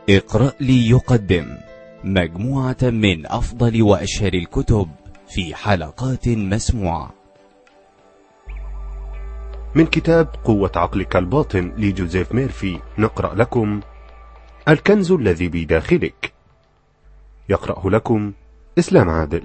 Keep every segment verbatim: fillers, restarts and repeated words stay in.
اقرأ لي يقدم مجموعة من أفضل وأشهر الكتب في حلقات مسموعة من كتاب قوة عقلك الباطن لجوزيف ميرفي. نقرأ لكم الكنز الذي بداخلك. يقرأه لكم إسلام عادل.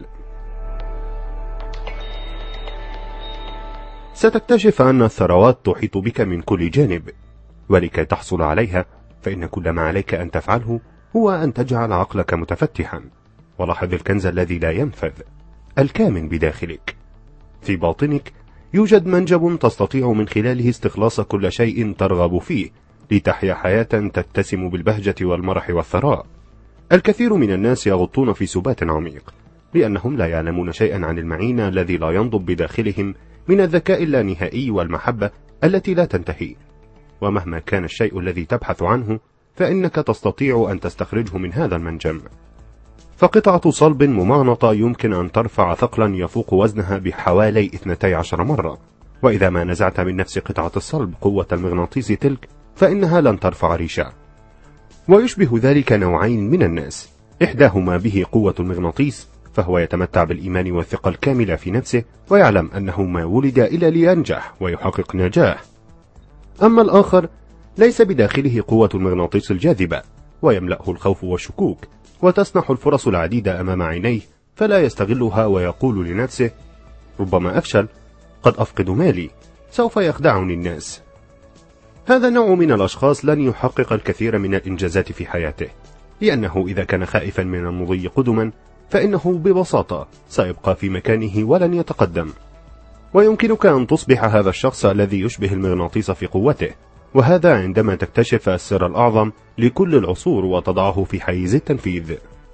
ستكتشف أن الثروات تحيط بك من كل جانب، ولكي تحصل عليها فإن كل ما عليك أن تفعله هو أن تجعل عقلك متفتحا. ولاحظ الكنز الذي لا ينفذ، الكامن بداخلك. في باطنك يوجد منجم تستطيع من خلاله استخلاص كل شيء ترغب فيه لتحيا حياة تتسم بالبهجة والمرح والثراء. الكثير من الناس يغطون في سبات عميق لأنهم لا يعلمون شيئا عن المعين الذي لا ينضب بداخلهم من الذكاء اللانهائي والمحبة التي لا تنتهي. ومهما كان الشيء الذي تبحث عنه فإنك تستطيع أن تستخرجه من هذا المنجم. فقطعة صلب ممغنطة يمكن أن ترفع ثقلا يفوق وزنها بحوالي اثنتي عشر مرة، وإذا ما نزعت من نفس قطعة الصلب قوة المغناطيس تلك فإنها لن ترفع ريشا. ويشبه ذلك نوعين من الناس، إحداهما به قوة المغناطيس فهو يتمتع بالإيمان والثقة الكاملة في نفسه ويعلم أنه ما ولد إلا لينجح ويحقق نجاح. أما الآخر ليس بداخله قوة المغناطيس الجاذبة ويملأه الخوف والشكوك، وتسنح الفرص العديدة أمام عينيه فلا يستغلها ويقول لنفسه ربما أفشل، قد أفقد مالي، سوف يخدعني الناس. هذا النوع من الأشخاص لن يحقق الكثير من الإنجازات في حياته، لأنه إذا كان خائفا من المضي قدما فإنه ببساطة سيبقى في مكانه ولن يتقدم. ويمكنك أن تصبح هذا الشخص الذي يشبه المغناطيس في قوته، وهذا عندما تكتشف السر الأعظم لكل العصور وتضعه في حيز التنفيذ.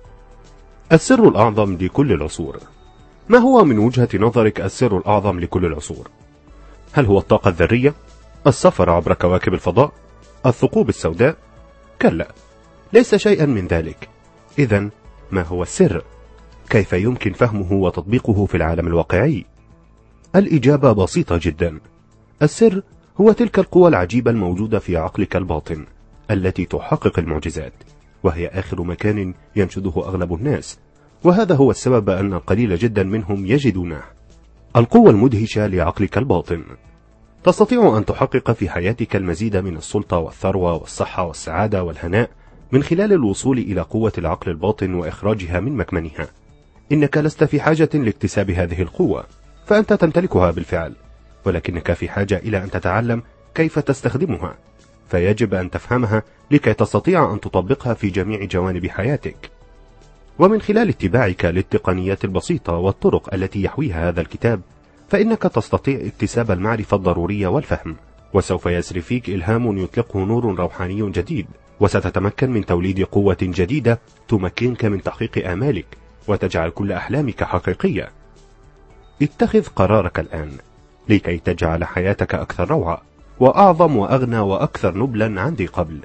السر الأعظم لكل العصور. ما هو من وجهة نظرك السر الأعظم لكل العصور؟ هل هو الطاقة الذرية؟ السفر عبر كواكب الفضاء؟ الثقوب السوداء؟ كلا، ليس شيئا من ذلك. إذن ما هو السر؟ كيف يمكن فهمه وتطبيقه في العالم الواقعي؟ الإجابة بسيطة جدا. السر هو تلك القوة العجيبة الموجودة في عقلك الباطن التي تحقق المعجزات، وهي آخر مكان ينشده أغلب الناس، وهذا هو السبب أن قليل جدا منهم يجدونه. القوة المدهشة لعقلك الباطن. تستطيع أن تحقق في حياتك المزيد من السلطة والثروة والصحة والسعادة والهناء من خلال الوصول إلى قوة العقل الباطن وإخراجها من مكمنها. إنك لست في حاجة لاكتساب هذه القوة، فأنت تمتلكها بالفعل، ولكنك في حاجة إلى أن تتعلم كيف تستخدمها، فيجب أن تفهمها لكي تستطيع أن تطبقها في جميع جوانب حياتك. ومن خلال اتباعك للتقنيات البسيطة والطرق التي يحويها هذا الكتاب فإنك تستطيع اكتساب المعرفة الضرورية والفهم، وسوف يسري فيك إلهام يطلقه نور روحاني جديد، وستتمكن من توليد قوة جديدة تمكنك من تحقيق آمالك وتجعل كل أحلامك حقيقية. اتخذ قرارك الآن لكي تجعل حياتك أكثر روعة وأعظم وأغنى وأكثر نبلا عن ذي قبل.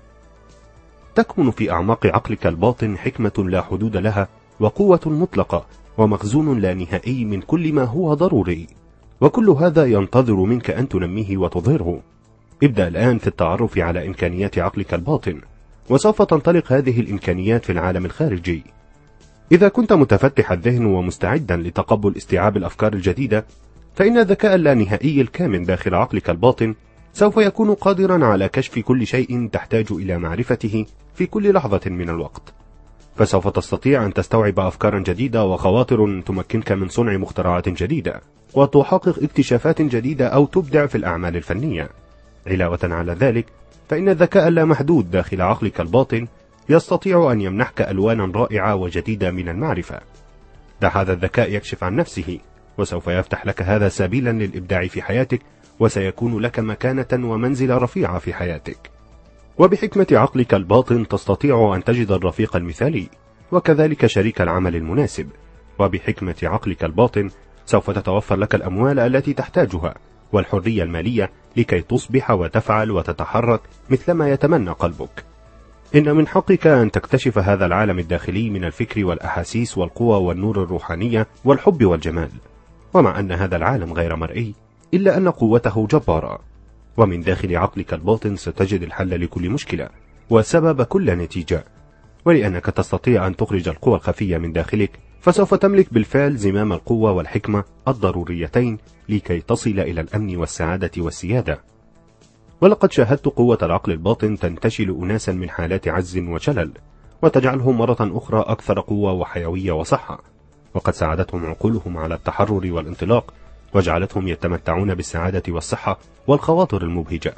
تكمن في أعماق عقلك الباطن حكمة لا حدود لها، وقوة مطلقة، ومخزون لا نهائي من كل ما هو ضروري، وكل هذا ينتظر منك أن تنميه وتظهره. ابدأ الآن في التعرف على إمكانيات عقلك الباطن، وسوف تنطلق هذه الإمكانيات في العالم الخارجي. إذا كنت متفتح الذهن ومستعدا لتقبل استيعاب الأفكار الجديدة، فإن الذكاء اللانهائي الكامن داخل عقلك الباطن سوف يكون قادرا على كشف كل شيء تحتاج إلى معرفته في كل لحظة من الوقت. فسوف تستطيع أن تستوعب أفكارا جديدة وخواطر تمكنك من صنع مخترعات جديدة، وتحقق اكتشافات جديدة أو تبدع في الأعمال الفنية. علاوة على ذلك فإن الذكاء اللامحدود داخل عقلك الباطن يستطيع أن يمنحك ألوانا رائعة وجديدة من المعرفة. دع هذا الذكاء يكشف عن نفسه، وسوف يفتح لك هذا سبيلا للإبداع في حياتك، وسيكون لك مكانة ومنزل رفيعة في حياتك. وبحكمة عقلك الباطن تستطيع أن تجد الرفيق المثالي، وكذلك شريك العمل المناسب. وبحكمة عقلك الباطن سوف تتوفر لك الأموال التي تحتاجها والحرية المالية لكي تصبح وتفعل وتتحرك مثلما يتمنى قلبك. إن من حقك أن تكتشف هذا العالم الداخلي من الفكر والأحاسيس والقوى والنور الروحانية والحب والجمال. ومع أن هذا العالم غير مرئي إلا أن قوته جبارة، ومن داخل عقلك الباطن ستجد الحل لكل مشكلة، وسبب كل نتيجة. ولأنك تستطيع أن تخرج القوى الخفية من داخلك، فسوف تملك بالفعل زمام القوة والحكمة الضروريتين لكي تصل إلى الأمن والسعادة والسيادة. ولقد شاهدت قوة العقل الباطن تنتشل أناسا من حالات عجز وشلل، وتجعلهم مرة أخرى أكثر قوة وحيوية وصحة، وقد ساعدتهم عقولهم على التحرر والانطلاق، وجعلتهم يتمتعون بالسعادة والصحة والخواطر المبهجة.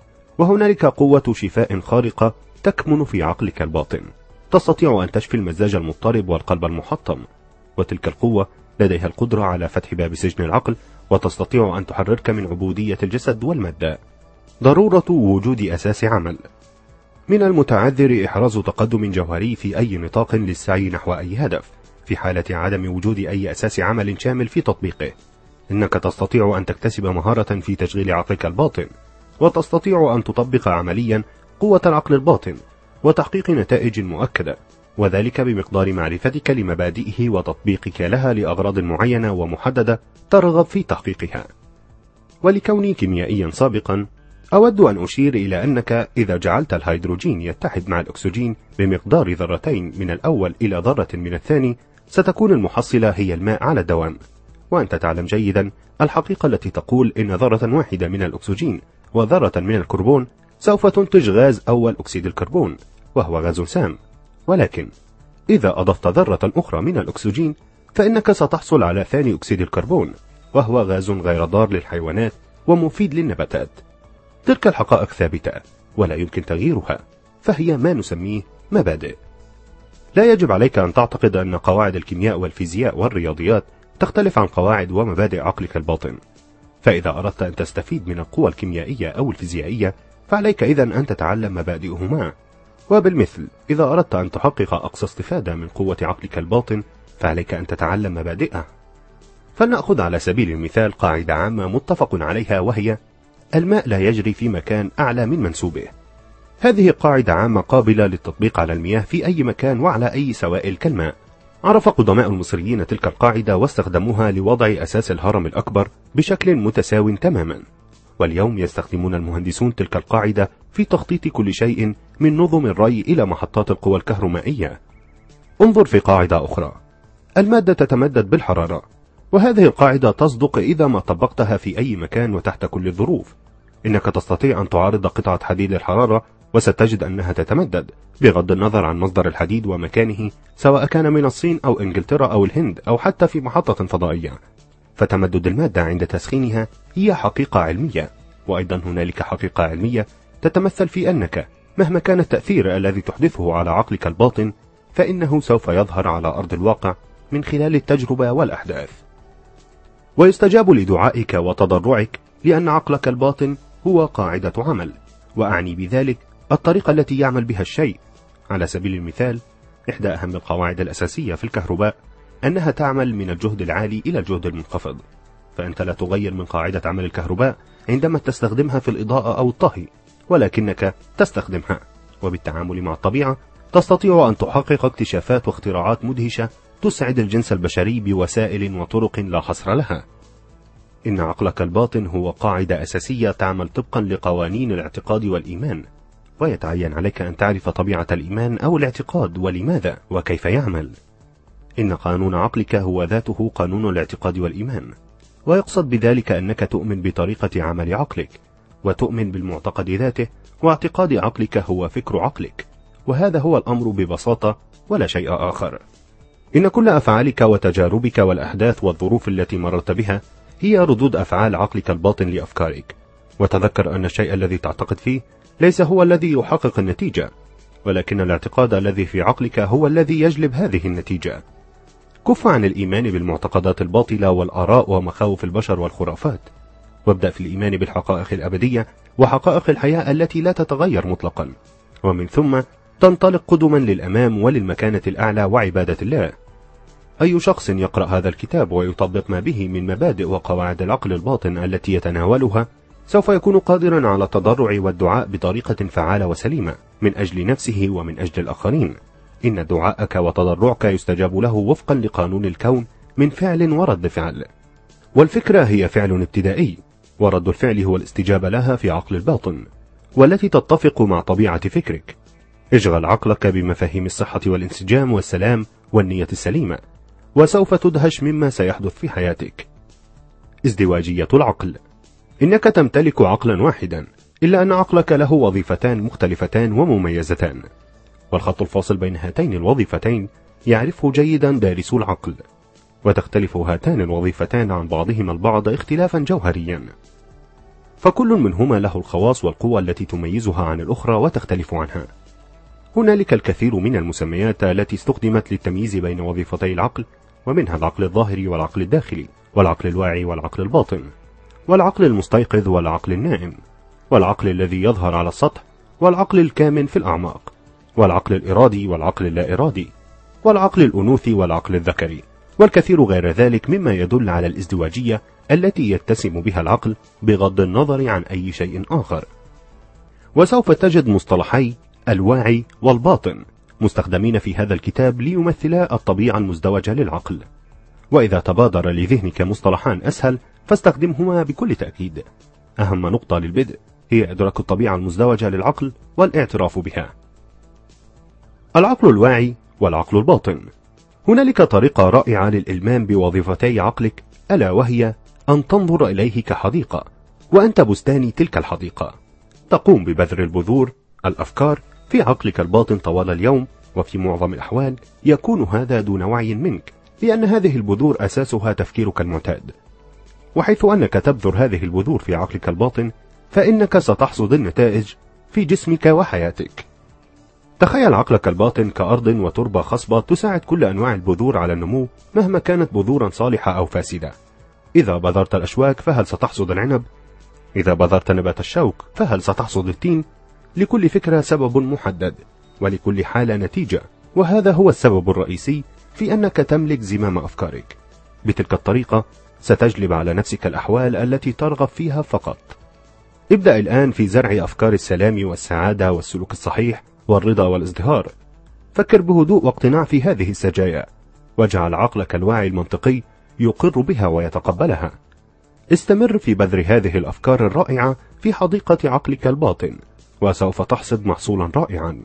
وهنالك قوة شفاء خارقة تكمن في عقلك الباطن، تستطيع أن تشفي المزاج المضطرب والقلب المحطم، وتلك القوة لديها القدرة على فتح باب سجن العقل، وتستطيع أن تحررك من عبودية الجسد والمادة. ضرورة وجود أساس عمل. من المتعذر إحراز تقدم جوهري في أي نطاق للسعي نحو أي هدف، في حالة عدم وجود أي أساس عمل شامل في تطبيقه. إنك تستطيع أن تكتسب مهارة في تشغيل عقلك الباطن، وتستطيع أن تطبق عمليا قوة العقل الباطن وتحقيق نتائج مؤكدة، وذلك بمقدار معرفتك لمبادئه وتطبيقك لها لأغراض معينة ومحددة ترغب في تحقيقها. ولكوني كيميائيا سابقا، أود أن أشير إلى أنك إذا جعلت الهيدروجين يتحد مع الأكسجين بمقدار ذرتين من الأول إلى ذرة من الثاني، ستكون المحصلة هي الماء على الدوام. وأنت تعلم جيدا الحقيقة التي تقول إن ذرة واحدة من الأكسجين وذرة من الكربون سوف تنتج غاز أول أكسيد الكربون، وهو غاز سام. ولكن إذا أضفت ذرة أخرى من الأكسجين، فإنك ستحصل على ثاني أكسيد الكربون، وهو غاز غير ضار للحيوانات ومفيد للنباتات. تلك الحقائق ثابتة ولا يمكن تغييرها، فهي ما نسميه مبادئ. لا يجب عليك أن تعتقد أن قواعد الكيمياء والفيزياء والرياضيات تختلف عن قواعد ومبادئ عقلك الباطن. فإذا أردت أن تستفيد من القوى الكيميائية أو الفيزيائية، فعليك إذن أن تتعلم مبادئهما. وبالمثل إذا أردت أن تحقق أقصى استفادة من قوة عقلك الباطن، فعليك أن تتعلم مبادئه. فلنأخذ على سبيل المثال قاعدة عامة متفق عليها، وهي الماء لا يجري في مكان أعلى من منسوبه. هذه قاعدة عامة قابلة للتطبيق على المياه في أي مكان وعلى أي سوائل كالماء. عرف قدماء المصريين تلك القاعدة واستخدموها لوضع أساس الهرم الأكبر بشكل متساو تماما، واليوم يستخدمون المهندسون تلك القاعدة في تخطيط كل شيء من نظم الري إلى محطات القوى الكهرومائية. انظر في قاعدة أخرى: المادة تتمدد بالحرارة، وهذه القاعدة تصدق إذا ما طبقتها في أي مكان وتحت كل الظروف. إنك تستطيع أن تعارض قطعة حديد الحرارة وستجد أنها تتمدد بغض النظر عن مصدر الحديد ومكانه، سواء كان من الصين أو إنجلترا أو الهند أو حتى في محطة فضائية. فتمدد المادة عند تسخينها هي حقيقة علمية. وأيضا هنالك حقيقة علمية تتمثل في أنك مهما كان التأثير الذي تحدثه على عقلك الباطن، فإنه سوف يظهر على أرض الواقع من خلال التجربة والأحداث. ويستجاب لدعائك وتضرعك، لأن عقلك الباطن هو قاعدة عمل، وأعني بذلك الطريقة التي يعمل بها الشيء. على سبيل المثال، إحدى أهم القواعد الأساسية في الكهرباء أنها تعمل من الجهد العالي إلى الجهد المنخفض. فأنت لا تغير من قاعدة عمل الكهرباء عندما تستخدمها في الإضاءة أو الطهي، ولكنك تستخدمها. وبالتعامل مع الطبيعة تستطيع أن تحقق اكتشافات واختراعات مدهشة تسعد الجنس البشري بوسائل وطرق لا حصر لها. إن عقلك الباطن هو قاعدة أساسية تعمل طبقا لقوانين الاعتقاد والإيمان، ويتعين عليك أن تعرف طبيعة الإيمان أو الاعتقاد ولماذا وكيف يعمل. إن قانون عقلك هو ذاته قانون الاعتقاد والإيمان، ويقصد بذلك أنك تؤمن بطريقة عمل عقلك، وتؤمن بالمعتقد ذاته، واعتقاد عقلك هو فكر عقلك. وهذا هو الأمر ببساطة ولا شيء آخر. إن كل أفعالك وتجاربك والأحداث والظروف التي مررت بها هي ردود أفعال عقلك الباطن لأفكارك. وتذكر أن الشيء الذي تعتقد فيه ليس هو الذي يحقق النتيجة، ولكن الاعتقاد الذي في عقلك هو الذي يجلب هذه النتيجة. كف عن الإيمان بالمعتقدات الباطلة والآراء ومخاوف البشر والخرافات، وابدأ في الإيمان بالحقائق الأبدية وحقائق الحياة التي لا تتغير مطلقا، ومن ثم تنطلق قدما للأمام وللمكانة الأعلى وعبادة الله. أي شخص يقرأ هذا الكتاب ويطبق ما به من مبادئ وقواعد العقل الباطن التي يتناولها، سوف يكون قادرا على التضرع والدعاء بطريقة فعالة وسليمة من أجل نفسه ومن أجل الآخرين. إن دعاءك وتضرعك يستجاب له وفقا لقانون الكون من فعل ورد فعل. والفكرة هي فعل ابتدائي، ورد الفعل هو الاستجابة لها في عقل الباطن، والتي تتفق مع طبيعة فكرك. اشغل عقلك بمفاهيم الصحة والانسجام والسلام والنية السليمة، وسوف تدهش مما سيحدث في حياتك. ازدواجية العقل. إنك تمتلك عقلا واحدا، إلا أن عقلك له وظيفتان مختلفتان ومميزتان، والخط الفاصل بين هاتين الوظيفتين يعرفه جيدا دارسو العقل، وتختلف هاتان الوظيفتان عن بعضهما البعض اختلافا جوهريا، فكل منهما له الخواص والقوى التي تميزها عن الأخرى وتختلف عنها. هنالك الكثير من المسميات التي استخدمت للتمييز بين وظيفتي العقل، ومنها العقل الظاهري والعقل الداخلي، والعقل الواعي والعقل الباطن، والعقل المستيقظ والعقل النائم، والعقل الذي يظهر على السطح، والعقل الكامن في الأعماق، والعقل الإرادي والعقل اللا إرادي، والعقل الأنوثي والعقل الذكري، والكثير غير ذلك مما يدل على الازدواجية التي يتسم بها العقل بغض النظر عن أي شيء آخر. وسوف تجد مصطلحي الواعي والباطن مستخدمين في هذا الكتاب ليمثلا الطبيعة المزدوجة للعقل، وإذا تبادر لذهنك مصطلحان أسهل فاستخدمهما بكل تأكيد. أهم نقطة للبدء هي إدراك الطبيعة المزدوجة للعقل والاعتراف بها. العقل الواعي والعقل الباطن. هنالك طريقة رائعة للإلمام بوظيفتي عقلك، ألا وهي أن تنظر إليه كحديقة، وأنت بستان تلك الحديقة. تقوم ببذر البذور الأفكار في عقلك الباطن طوال اليوم، وفي معظم الأحوال يكون هذا دون وعي منك، لأن هذه البذور أساسها تفكيرك المعتاد. وحيث أنك تبذر هذه البذور في عقلك الباطن، فإنك ستحصد النتائج في جسمك وحياتك. تخيل عقلك الباطن كأرض وتربة خصبة تساعد كل أنواع البذور على النمو مهما كانت بذورا صالحة أو فاسدة. إذا بذرت الأشواك فهل ستحصد العنب؟ إذا بذرت نبات الشوك فهل ستحصد التين؟ لكل فكرة سبب محدد، ولكل حالة نتيجة، وهذا هو السبب الرئيسي في أنك تملك زمام أفكارك. بتلك الطريقة ستجلب على نفسك الأحوال التي ترغب فيها فقط. ابدأ الآن في زرع أفكار السلام والسعادة والسلوك الصحيح والرضا والازدهار. فكر بهدوء واقتناع في هذه السجايا، واجعل عقلك الواعي المنطقي يقر بها ويتقبلها. استمر في بذر هذه الأفكار الرائعة في حديقة عقلك الباطن، وسوف تحصد محصولا رائعا.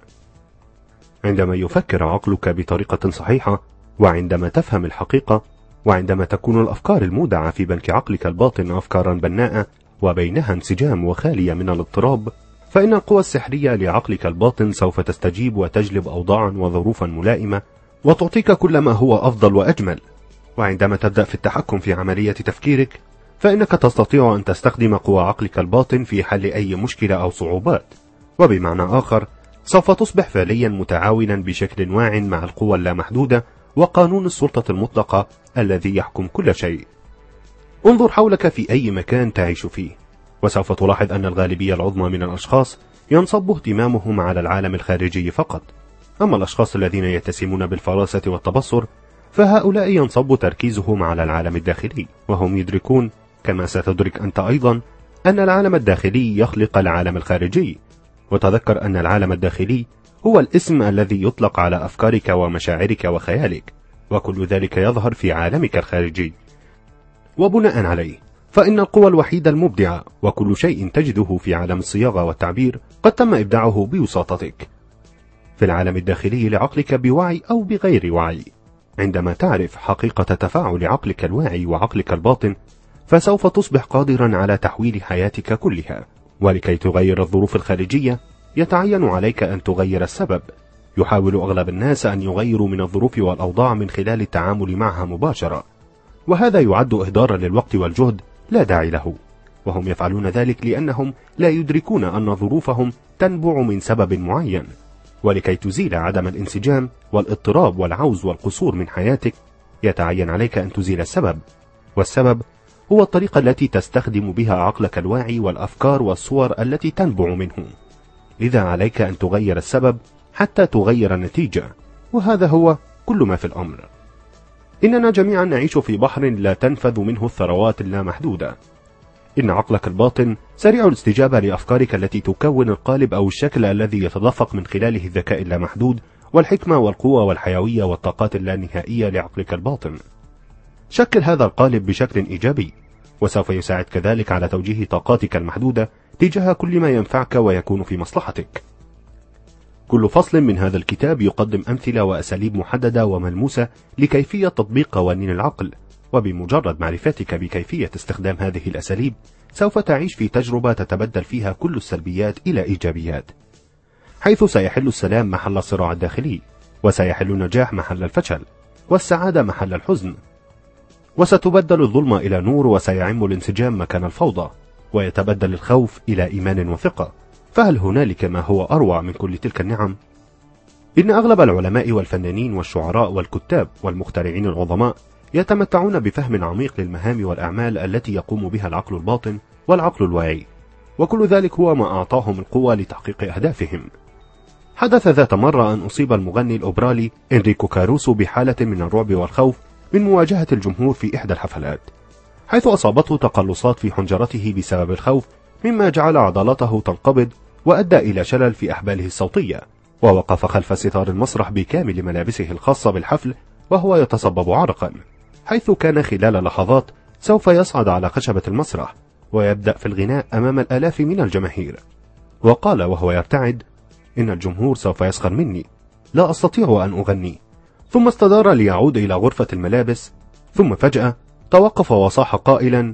عندما يفكر عقلك بطريقة صحيحة، وعندما تفهم الحقيقة، وعندما تكون الأفكار المودعة في بنك عقلك الباطن أفكارا بناءة وبينها انسجام وخالية من الاضطراب، فإن القوى السحرية لعقلك الباطن سوف تستجيب وتجلب أوضاعا وظروفا ملائمة، وتعطيك كل ما هو أفضل وأجمل. وعندما تبدأ في التحكم في عملية تفكيرك، فإنك تستطيع أن تستخدم قوى عقلك الباطن في حل أي مشكلة أو صعوبات، وبمعنى آخر سوف تصبح فعليا متعاونا بشكل واع مع القوى اللامحدودة وقانون السلطة المطلقة الذي يحكم كل شيء. انظر حولك في أي مكان تعيش فيه، وسوف تلاحظ أن الغالبية العظمى من الأشخاص ينصب اهتمامهم على العالم الخارجي فقط، أما الأشخاص الذين يتسمون بالفراسة والتبصر فهؤلاء ينصب تركيزهم على العالم الداخلي، وهم يدركون كما ستدرك أنت أيضا أن العالم الداخلي يخلق العالم الخارجي. وتذكر أن العالم الداخلي هو الاسم الذي يطلق على أفكارك ومشاعرك وخيالك، وكل ذلك يظهر في عالمك الخارجي. وبناء عليه فإن القوى الوحيدة المبدعة وكل شيء تجده في عالم الصياغة والتعبير قد تم إبداعه بوساطتك في العالم الداخلي لعقلك بوعي أو بغير وعي. عندما تعرف حقيقة تفاعل عقلك الواعي وعقلك الباطن، فسوف تصبح قادرا على تحويل حياتك كلها. ولكي تغير الظروف الخارجية يتعين عليك أن تغير السبب. يحاول أغلب الناس أن يغيروا من الظروف والأوضاع من خلال التعامل معها مباشرة، وهذا يعد إهدارا للوقت والجهد لا داعي له، وهم يفعلون ذلك لأنهم لا يدركون أن ظروفهم تنبع من سبب معين. ولكي تزيل عدم الانسجام والاضطراب والعوز والقصور من حياتك، يتعين عليك أن تزيل السبب، والسبب هو الطريقة التي تستخدم بها عقلك الواعي والأفكار والصور التي تنبع منه. إذا عليك أن تغير السبب حتى تغير النتيجة، وهذا هو كل ما في الأمر. إننا جميعا نعيش في بحر لا تنفذ منه الثروات اللامحدودة. إن عقلك الباطن سريع الاستجابة لأفكارك التي تكون القالب أو الشكل الذي يتدفق من خلاله الذكاء اللامحدود والحكمة والقوة والحيوية والطاقات اللانهائية لعقلك الباطن. شكل هذا القالب بشكل إيجابي، وسوف يساعد كذلك على توجيه طاقاتك المحدودة تجاه كل ما ينفعك ويكون في مصلحتك. كل فصل من هذا الكتاب يقدم أمثلة وأساليب محددة وملموسة لكيفية تطبيق قوانين العقل، وبمجرد معرفتك بكيفية استخدام هذه الأساليب سوف تعيش في تجربة تتبدل فيها كل السلبيات إلى إيجابيات، حيث سيحل السلام محل الصراع الداخلي، وسيحل النجاح محل الفشل، والسعادة محل الحزن، وستبدل الظلمة إلى نور، وسيعم الانسجام مكان الفوضى، ويتبدل الخوف إلى إيمان وثقة. فهل هنالك ما هو أروع من كل تلك النعم؟ إن أغلب العلماء والفنانين والشعراء والكتاب والمخترعين العظماء يتمتعون بفهم عميق للمهام والأعمال التي يقوم بها العقل الباطن والعقل الواعي، وكل ذلك هو ما أعطاهم القوة لتحقيق أهدافهم. حدث ذات مرة أن أصيب المغني الأوبرالي إنريكو كاروسو بحالة من الرعب والخوف من مواجهة الجمهور في إحدى الحفلات، حيث أصابته تقلصات في حنجرته بسبب الخوف، مما جعل عضلاته تنقبض وأدى إلى شلل في أحباله الصوتية، ووقف خلف ستار المسرح بكامل ملابسه الخاصة بالحفل وهو يتصبب عرقا، حيث كان خلال لحظات سوف يصعد على خشبة المسرح ويبدأ في الغناء أمام الآلاف من الجماهير. وقال وهو يرتعد: إن الجمهور سوف يسخر مني، لا أستطيع أن أغني. ثم استدار ليعود إلى غرفة الملابس، ثم فجأة توقف وصاح قائلا: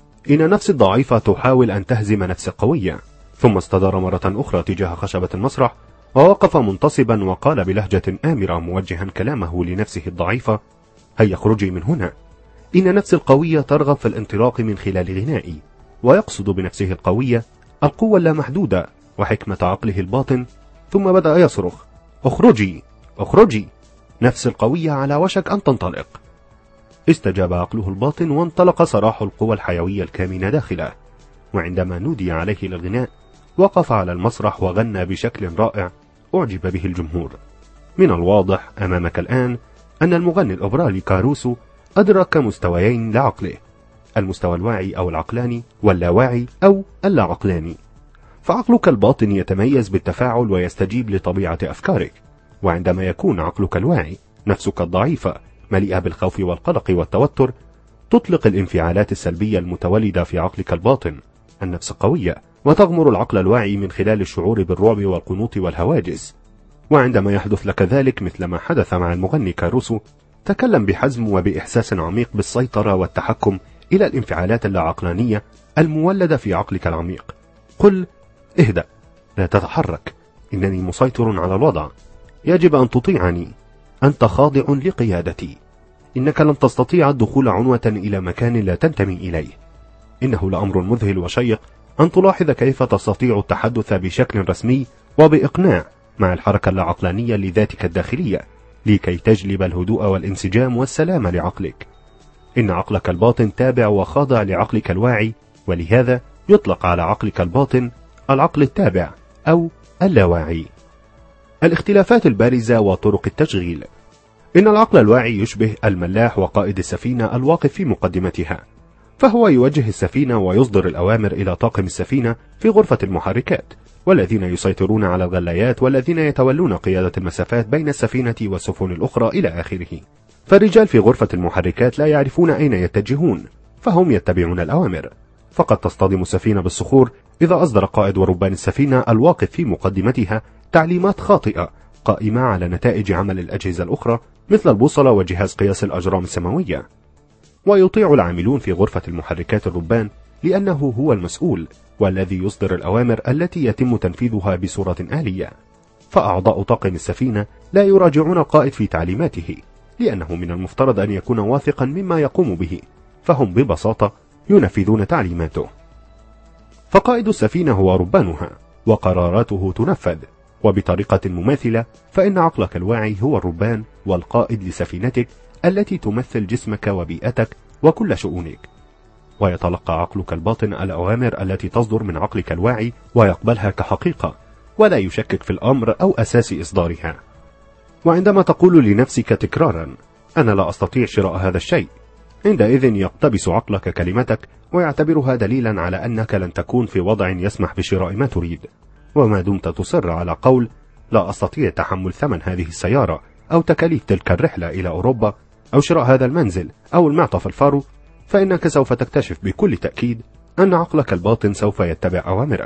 إن نفسي الضعيفة تحاول أن تهزم نفسي القوية. ثم استدار مرة أخرى تجاه خشبة المسرح ووقف منتصبا وقال بلهجة آمرة موجها كلامه لنفسه الضعيفة: هيا اخرجي من هنا، إن نفسي القوية ترغب في الانطلاق من خلال غنائي. ويقصد بنفسه القوية القوة اللامحدودة وحكمة عقله الباطن. ثم بدأ يصرخ: اخرجي اخرجي، نفس القوية على وشك أن تنطلق. استجاب عقله الباطن وانطلق سراح القوى الحيوية الكامنة داخله، وعندما نودي عليه للغناء وقف على المسرح وغنى بشكل رائع أعجب به الجمهور. من الواضح أمامك الآن أن المغني الأوبرالي كاروسو أدرك مستويين لعقله: المستوى الواعي أو العقلاني، واللاواعي أو اللا عقلاني. فعقلك الباطن يتميز بالتفاعل ويستجيب لطبيعة أفكارك، وعندما يكون عقلك الواعي، نفسك الضعيفة مليئة بالخوف والقلق والتوتر، تطلق الانفعالات السلبية المتولدة في عقلك الباطن النفس القوية، وتغمر العقل الواعي من خلال الشعور بالرعب والقنوط والهواجس. وعندما يحدث لك ذلك مثل ما حدث مع المغني كاروسو، تكلم بحزم وبإحساس عميق بالسيطرة والتحكم إلى الانفعالات اللاعقلانية المولدة في عقلك العميق. قل: اهدأ، لا تتحرك، إنني مسيطر على الوضع، يجب أن تطيعني، أنت خاضع لقيادتي، إنك لن تستطيع الدخول عنوة إلى مكان لا تنتمي إليه. إنه لأمر مذهل وشيق أن تلاحظ كيف تستطيع التحدث بشكل رسمي وبإقناع مع الحركة اللاعقلانية لذاتك الداخلية لكي تجلب الهدوء والانسجام والسلام لعقلك. إن عقلك الباطن تابع وخاضع لعقلك الواعي، ولهذا يطلق على عقلك الباطن العقل التابع أو اللاواعي. الاختلافات البارزة وطرق التشغيل. إن العقل الواعي يشبه الملاح وقائد السفينة الواقف في مقدمتها، فهو يوجه السفينة ويصدر الأوامر إلى طاقم السفينة في غرفة المحركات، والذين يسيطرون على الغلايات، والذين يتولون قيادة المسافات بين السفينة والسفن الأخرى إلى آخره. فالرجال في غرفة المحركات لا يعرفون أين يتجهون، فهم يتبعون الأوامر. فقد تصطدم السفينة بالصخور إذا أصدر قائد وربان السفينة الواقف في مقدمتها تعليمات خاطئة قائمة على نتائج عمل الأجهزة الأخرى مثل البوصلة وجهاز قياس الأجرام السماوية. ويطيع العاملون في غرفة المحركات الربان لأنه هو المسؤول والذي يصدر الأوامر التي يتم تنفيذها بصورة آلية. فأعضاء طاقم السفينة لا يراجعون القائد في تعليماته، لأنه من المفترض أن يكون واثقا مما يقوم به، فهم ببساطة ينفذون تعليماته. فقائد السفينة هو ربانها، وقراراته تنفذ. وبطريقة مماثلة فإن عقلك الواعي هو الربان والقائد لسفينتك التي تمثل جسمك وبيئتك وكل شؤونك. ويتلقى عقلك الباطن الأوامر التي تصدر من عقلك الواعي ويقبلها كحقيقة، ولا يشكك في الأمر أو أساس إصدارها. وعندما تقول لنفسك تكرارا: أنا لا أستطيع شراء هذا الشيء، عندئذ يقتبس عقلك كلمتك ويعتبرها دليلا على أنك لن تكون في وضع يسمح بشراء ما تريد. وما دمت تصر على قول لا أستطيع تحمل ثمن هذه السيارة أو تكاليف تلك الرحلة إلى أوروبا أو شراء هذا المنزل أو المعطف الفارو، فإنك سوف تكتشف بكل تأكيد أن عقلك الباطن سوف يتبع أوامرك،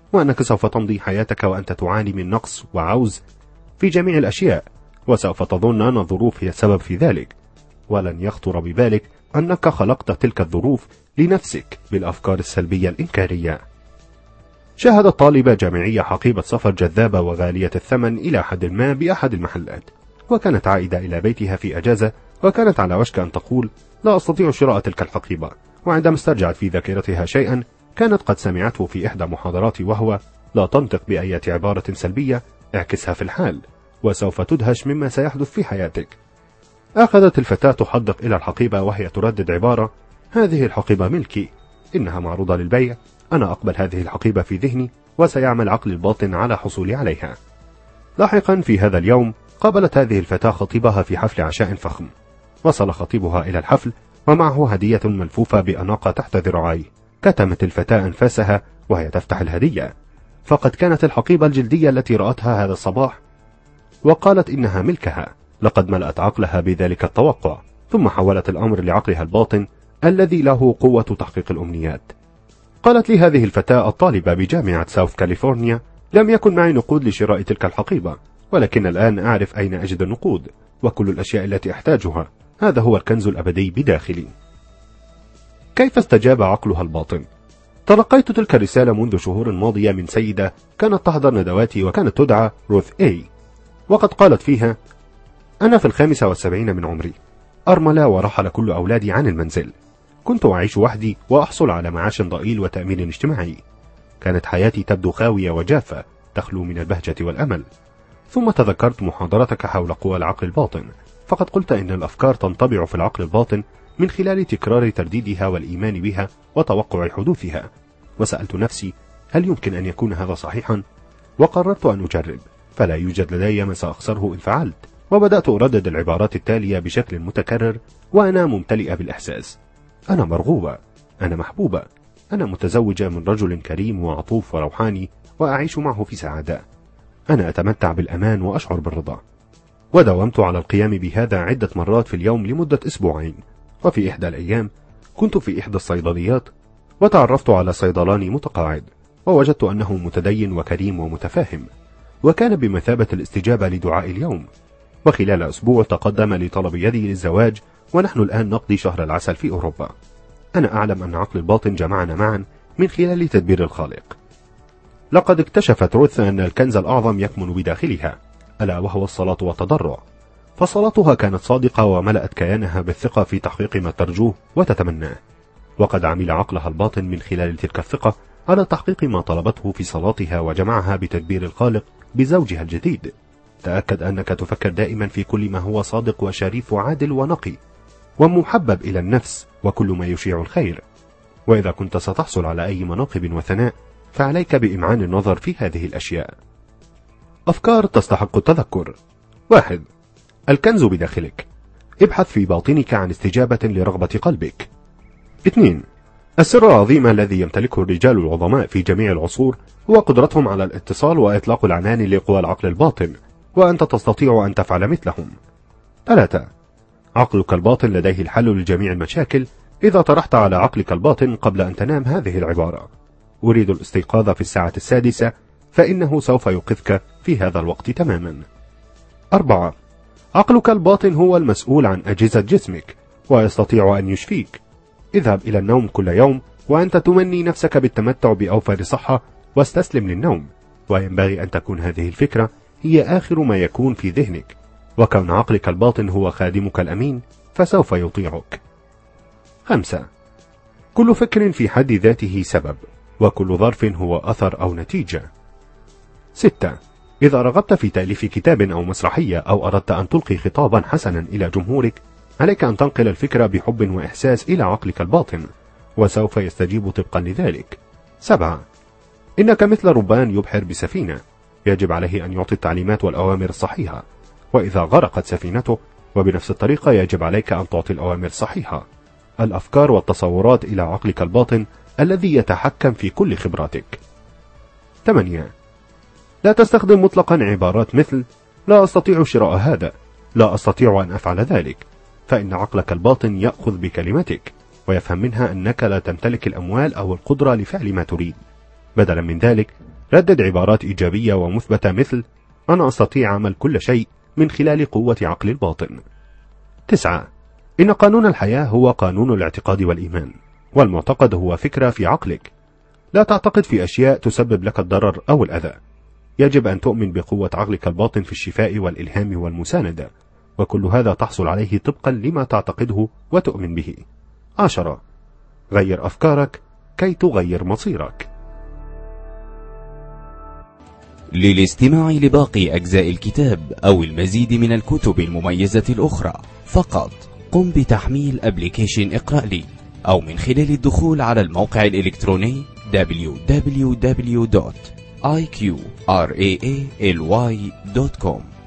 وأنك سوف تمضي حياتك وأنت تعاني من نقص وعوز في جميع الأشياء، وسوف تظن أن الظروف هي السبب في ذلك، ولن يخطر ببالك أنك خلقت تلك الظروف لنفسك بالأفكار السلبية الإنكارية. شاهدت طالبة جامعية حقيبة سفر جذابة وغالية الثمن إلى حد ما بأحد المحلات، وكانت عائدة إلى بيتها في أجازة، وكانت على وشك أن تقول لا أستطيع شراء تلك الحقيبة، وعندما استرجعت في ذاكرتها شيئا كانت قد سمعته في إحدى محاضرات، وهو لا تنطق بأية عبارة سلبية، اعكسها في الحال وسوف تدهش مما سيحدث في حياتك. أخذت الفتاة تحدق إلى الحقيبة وهي تردد عبارة: هذه الحقيبة ملكي، إنها معروضة للبيع، أنا أقبل هذه الحقيبة في ذهني وسيعمل عقل الباطن على حصولي عليها. لاحقا في هذا اليوم قابلت هذه الفتاة خطيبها في حفل عشاء فخم. وصل خطيبها إلى الحفل ومعه هدية ملفوفة بأناقة تحت ذراعيه. كتمت الفتاة أنفاسها وهي تفتح الهدية، فقد كانت الحقيبة الجلدية التي رأتها هذا الصباح، وقالت إنها ملكها. لقد ملأت عقلها بذلك التوقع، ثم حولت الأمر لعقلها الباطن الذي له قوة تحقيق الأمنيات. قالت لي هذه الفتاة الطالبة بجامعة ساوث كاليفورنيا: لم يكن معي نقود لشراء تلك الحقيبة، ولكن الآن أعرف أين أجد النقود وكل الأشياء التي أحتاجها، هذا هو الكنز الأبدي بداخلي. كيف استجاب عقلها الباطن؟ تلقيت تلك الرسالة منذ شهور ماضية من سيدة كانت تحضر ندواتي وكانت تدعى روث اي، وقد قالت فيها: أنا في الخامسة والسبعين من عمري، أرملة ورحل كل أولادي عن المنزل، كنت أعيش وحدي وأحصل على معاش ضئيل وتأمين اجتماعي، كانت حياتي تبدو خاوية وجافة تخلو من البهجة والأمل. ثم تذكرت محاضرتك حول قوى العقل الباطن، فقد قلت إن الأفكار تنطبع في العقل الباطن من خلال تكرار ترديدها والإيمان بها وتوقع حدوثها، وسألت نفسي هل يمكن أن يكون هذا صحيحا؟ وقررت أن أجرب، فلا يوجد لدي ما سأخسره إن فعلت، وبدأت أردد العبارات التالية بشكل متكرر وأنا ممتلئة بالإحساس: أنا مرغوبة، أنا محبوبة، أنا متزوجة من رجل كريم وعطوف وروحاني وأعيش معه في سعادة، أنا أتمتع بالأمان وأشعر بالرضا. وداومت على القيام بهذا عدة مرات في اليوم لمدة أسبوعين. وفي إحدى الأيام كنت في إحدى الصيدليات وتعرفت على صيدلاني متقاعد، ووجدت أنه متدين وكريم ومتفاهم، وكان بمثابة الاستجابة لدعاء اليوم. وخلال أسبوع تقدم لطلب يدي للزواج، ونحن الآن نقضي شهر العسل في أوروبا. أنا أعلم أن عقل الباطن جمعنا معا من خلال تدبير الخالق. لقد اكتشفت روث أن الكنز الأعظم يكمن بداخلها، ألا وهو الصلاة والتضرع، فصلاتها كانت صادقة وملأت كيانها بالثقة في تحقيق ما ترجوه وتتمناه. وقد عمل عقلها الباطن من خلال تلك الثقة على تحقيق ما طلبته في صلاتها، وجمعها بتدبير الخالق بزوجها الجديد. تأكد أنك تفكر دائما في كل ما هو صادق وشريف وعادل ونقي ومحبب إلى النفس وكل ما يشيع الخير. وإذا كنت ستحصل على أي مناقب وثناء فعليك بإمعان النظر في هذه الأشياء. أفكار تستحق التذكر. واحد. الكنز بداخلك، ابحث في باطنك عن استجابة لرغبة قلبك. اثنين. السر العظيم الذي يمتلكه الرجال العظماء في جميع العصور هو قدرتهم على الاتصال وإطلاق العنان لقوى العقل الباطن، وأنت تستطيع أن تفعل مثلهم. ثلاثة. عقلك الباطن لديه الحل لجميع المشاكل. إذا طرحت على عقلك الباطن قبل أن تنام هذه العبارة: أريد الاستيقاظ في الساعة السادسة، فإنه سوف يوقظك في هذا الوقت تماما. أربعة. عقلك الباطن هو المسؤول عن أجهزة جسمك ويستطيع أن يشفيك. اذهب إلى النوم كل يوم وأنت تمني نفسك بالتمتع بأوفر صحة، واستسلم للنوم، وينبغي أن تكون هذه الفكرة هي آخر ما يكون في ذهنك، وكون عقلك الباطن هو خادمك الأمين فسوف يطيعك. خمسة. كل فكر في حد ذاته سبب، وكل ظرف هو أثر أو نتيجة. ستة. إذا رغبت في تأليف كتاب أو مسرحية أو أردت أن تلقي خطابا حسنا إلى جمهورك، عليك أن تنقل الفكرة بحب وإحساس إلى عقلك الباطن، وسوف يستجيب طبقا لذلك. سبعة. إنك مثل ربان يبحر بسفينة، يجب عليه أن يعطي التعليمات والأوامر الصحيحة، وإذا غرقت سفينته وبنفس الطريقة يجب عليك أن تعطي الأوامر الصحيحة. الأفكار والتصورات إلى عقلك الباطن الذي يتحكم في كل خبراتك. ثمانية. لا تستخدم مطلقا عبارات مثل لا أستطيع شراء هذا، لا أستطيع أن أفعل ذلك، فإن عقلك الباطن يأخذ بكلمتك ويفهم منها أنك لا تمتلك الأموال أو القدرة لفعل ما تريد. بدلا من ذلك ردد عبارات إيجابية ومثبتة مثل أنا أستطيع عمل كل شيء من خلال قوة عقل الباطن. تسعة. إن قانون الحياة هو قانون الاعتقاد والإيمان، والمعتقد هو فكرة في عقلك. لا تعتقد في أشياء تسبب لك الضرر أو الأذى. يجب أن تؤمن بقوة عقلك الباطن في الشفاء والإلهام والمساندة، وكل هذا تحصل عليه طبقا لما تعتقده وتؤمن به. عشرة. غير أفكارك كي تغير مصيرك. للاستماع لباقي أجزاء الكتاب أو المزيد من الكتب المميزة الأخرى فقط قم بتحميل أبليكيشن اقرأ لي، أو من خلال الدخول على الموقع الإلكتروني دبليو دبليو دبليو دوت آي كيو راي دوت كوم.